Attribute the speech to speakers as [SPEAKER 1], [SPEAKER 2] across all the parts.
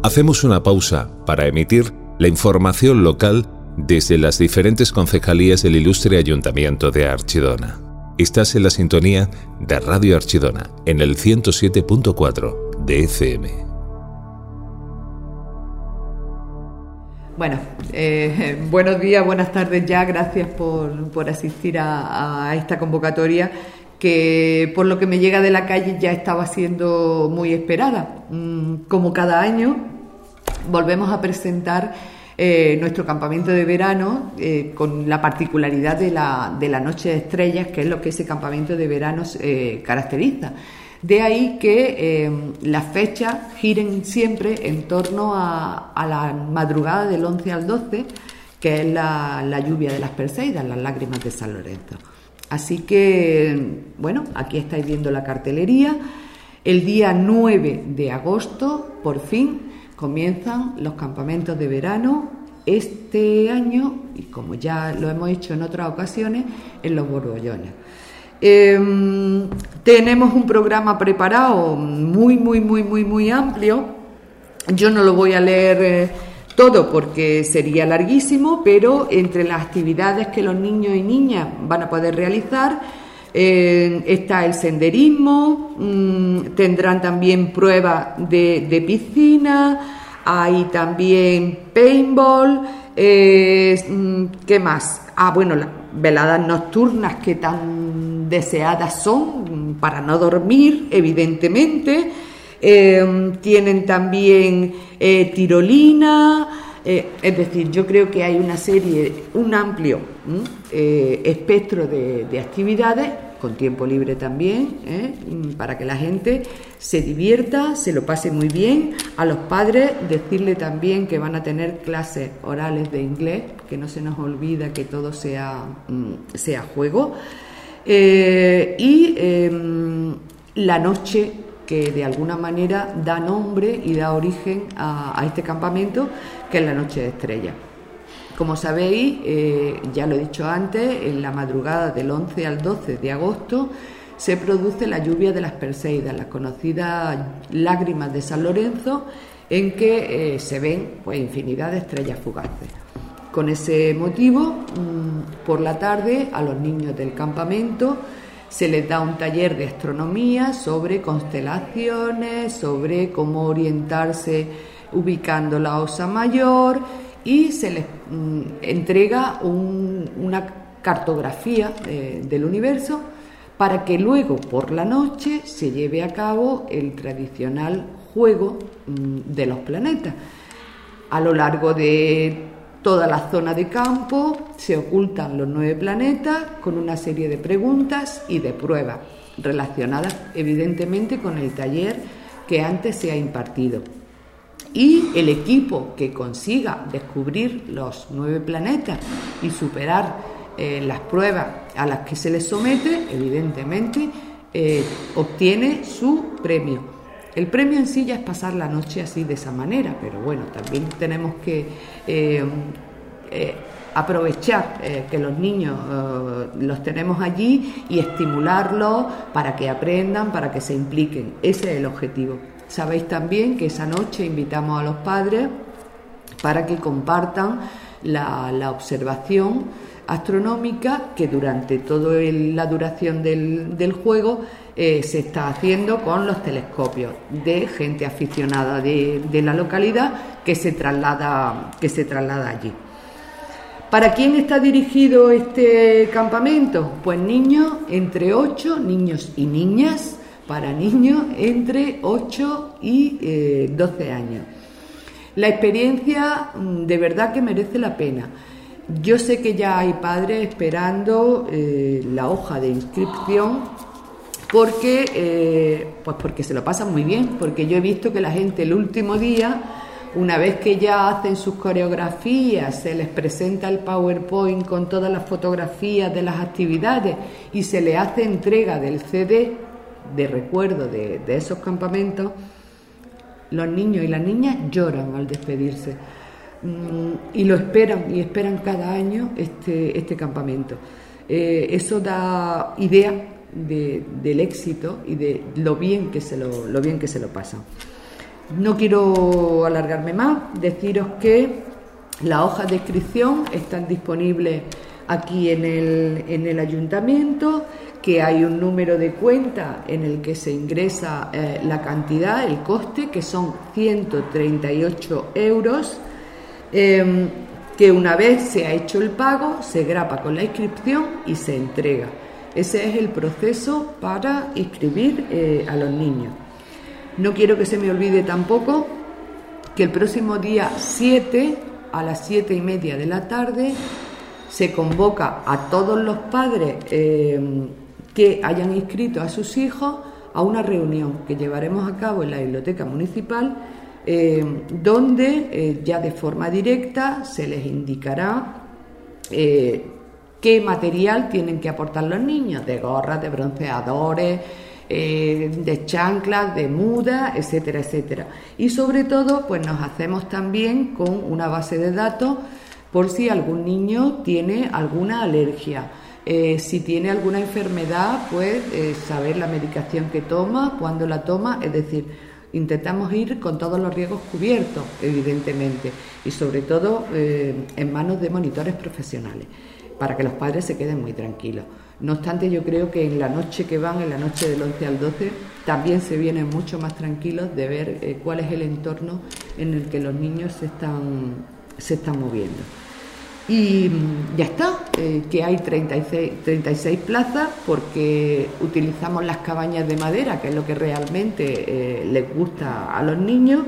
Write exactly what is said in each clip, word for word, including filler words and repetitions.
[SPEAKER 1] Hacemos una pausa para emitir la información local desde las diferentes concejalías del ilustre Ayuntamiento de Archidona. Estás en la sintonía de Radio Archidona, en el ciento siete punto cuatro de F M.
[SPEAKER 2] Bueno, eh, buenos días, buenas tardes ya, gracias por, por asistir a, a esta convocatoria que, por lo que me llega de la calle, ya estaba siendo muy esperada. Como cada año, volvemos a presentar eh, nuestro campamento de verano eh, con la particularidad de la, de la Noche de Estrellas, que es lo que ese campamento de verano eh, caracteriza. De ahí que eh, las fechas giren siempre en torno a, a la madrugada del once al doce, que es la, la lluvia de las Perseidas, las lágrimas de San Lorenzo. Así que, bueno, aquí estáis viendo la cartelería. El día nueve de agosto, por fin, comienzan los campamentos de verano este año, y como ya lo hemos hecho en otras ocasiones, en los Borbollones. Eh, tenemos un programa preparado muy, muy, muy, muy, muy amplio. Yo no lo voy a leer eh, todo porque sería larguísimo, pero entre las actividades que los niños y niñas van a poder realizar eh, está el senderismo, mmm, tendrán también pruebas de, de piscina, hay también paintball, eh, ¿qué más? Ah, bueno, las veladas nocturnas que tan deseadas son para no dormir, evidentemente. Eh, tienen también eh, tirolina, eh, es decir, yo creo que hay una serie, un amplio eh, espectro de, de actividades, con tiempo libre también, ¿eh? para que la gente se divierta, se lo pase muy bien. A los padres decirle también que van a tener clases orales de inglés, que no se nos olvida que todo sea, sea juego. Eh, y eh, la noche que de alguna manera da nombre y da origen a, a este campamento, que es la Noche de Estrellas. Como sabéis, eh, ya lo he dicho antes, en la madrugada del once al doce de agosto se produce la lluvia de las Perseidas, las conocidas lágrimas de San Lorenzo, en que eh, se ven pues infinidad de estrellas fugaces. Con ese motivo, mmm, por la tarde a los niños del campamento se les da un taller de astronomía sobre constelaciones, sobre cómo orientarse ubicando la Osa Mayor, y se les mm, entrega un, una cartografía eh, del universo para que luego por la noche se lleve a cabo el tradicional juego mm, de los planetas. A lo largo de toda la zona de campo se ocultan los nueve planetas con una serie de preguntas y de pruebas relacionadas evidentemente con el taller que antes se ha impartido. Y el equipo que consiga descubrir los nueve planetas y superar eh, las pruebas a las que se les somete, evidentemente, eh, obtiene su premio. El premio en sí ya es pasar la noche así, de esa manera, pero bueno, también tenemos que eh, eh, aprovechar eh, que los niños eh, los tenemos allí y estimularlos para que aprendan, para que se impliquen. Ese es el objetivo. Sabéis también que esa noche invitamos a los padres para que compartan la, la observación astronómica que durante toda la duración del, del juego eh, se está haciendo con los telescopios de gente aficionada de, de la localidad que se traslada, que se traslada allí. ¿Para quién está dirigido este campamento? Pues niños entre ocho, niños y niñas, para niños entre ocho y eh, doce años. La experiencia de verdad que merece la pena. Yo sé que ya hay padres esperando eh, la hoja de inscripción porque, eh, pues porque se lo pasan muy bien, porque yo he visto que la gente el último día, una vez que ya hacen sus coreografías, se les presenta el PowerPoint con todas las fotografías de las actividades y se les hace entrega del C D de recuerdo de, de esos campamentos, los niños y las niñas lloran al despedirse mm, y lo esperan y esperan cada año este, este campamento. Eh, eso da idea de, del éxito y de lo bien que se lo, lo bien que se lo pasan. No quiero alargarme más, deciros que las hojas de inscripción están disponibles aquí en el, en el ayuntamiento, que hay un número de cuenta en el que se ingresa eh, la cantidad, el coste, que son ciento treinta y ocho euros, eh, que una vez se ha hecho el pago, se grapa con la inscripción y se entrega. Ese es el proceso para inscribir eh, a los niños. No quiero que se me olvide tampoco que el próximo día siete, a las siete y media de la tarde, se convoca a todos los padres eh, que hayan inscrito a sus hijos a una reunión que llevaremos a cabo en la biblioteca municipal, eh, donde eh, ya de forma directa se les indicará eh, qué material tienen que aportar los niños, de gorras, de bronceadores, eh, de chanclas, de mudas, etcétera, etcétera. Y sobre todo, pues nos hacemos también con una base de datos por si algún niño tiene alguna alergia. Eh, si tiene alguna enfermedad, pues eh, saber la medicación que toma, cuándo la toma, es decir, intentamos ir con todos los riesgos cubiertos, evidentemente, y sobre todo eh, en manos de monitores profesionales, para que los padres se queden muy tranquilos. No obstante, yo creo que en la noche que van, en la noche del once al doce, también se vienen mucho más tranquilos de ver eh, cuál es el entorno en el que los niños se están, se están moviendo. Y ya está, eh, que hay treinta y seis, treinta y seis plazas, porque utilizamos las cabañas de madera, que es lo que realmente eh, les gusta a los niños.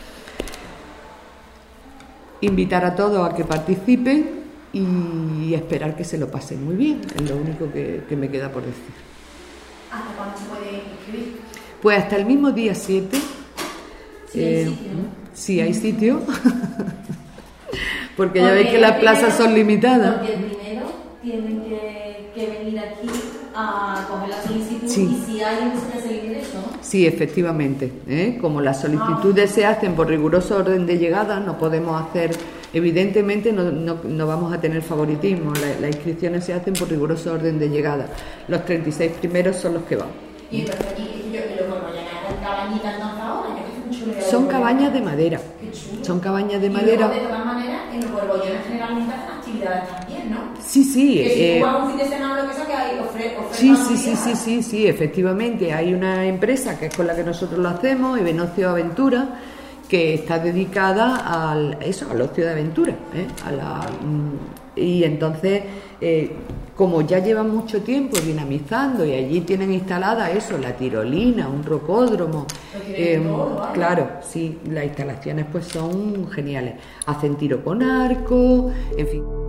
[SPEAKER 2] Invitar a todos a que participen y esperar que se lo pasen muy bien, es lo único que, que me queda por decir.
[SPEAKER 3] ¿Hasta cuándo se puede inscribir?
[SPEAKER 2] Pues hasta el mismo día siete.
[SPEAKER 3] Sí,
[SPEAKER 2] eh,
[SPEAKER 3] hay sitio, ¿no?
[SPEAKER 2] Sí, hay sitio. Porque ya veis que las plazas son limitadas.
[SPEAKER 3] Porque primero tienen que, que venir aquí a coger la solicitud,
[SPEAKER 2] Sí.
[SPEAKER 3] y si hay que se hace el ingreso, ¿no?
[SPEAKER 2] Sí, efectivamente. ¿eh? Como las solicitudes se hacen por riguroso orden de llegada, no podemos hacer, evidentemente no, no, no vamos a tener favoritismo, la, las inscripciones se hacen por riguroso orden de llegada. Los treinta y seis primeros son los que van.
[SPEAKER 3] Y entonces aquí, yo que lo como ya con cabañitas entonces ahora, ya que es un chulo.
[SPEAKER 2] Son cabañas de madera.
[SPEAKER 3] Qué chulo.
[SPEAKER 2] Son cabañas de
[SPEAKER 3] Y
[SPEAKER 2] madera.
[SPEAKER 3] luego, de todas maneras, en los borbollones generalmente hacen actividades también, ¿no?
[SPEAKER 2] Sí, sí.
[SPEAKER 3] Que si
[SPEAKER 2] eh,
[SPEAKER 3] tú vas un fin de semana o lo que sea, que hay ofre, ofre
[SPEAKER 2] Sí, sí, sí, sí, sí, sí, efectivamente. Hay una empresa que es con la que nosotros lo hacemos, Evenocio Aventura, que está dedicada al eso, al ocio de aventura, ¿eh? a la, y entonces, eh, como ya llevan mucho tiempo dinamizando y allí tienen instalada eso, la tirolina, un rocódromo, eh, claro, sí, las instalaciones pues son geniales. Hacen tiro con arco, en fin.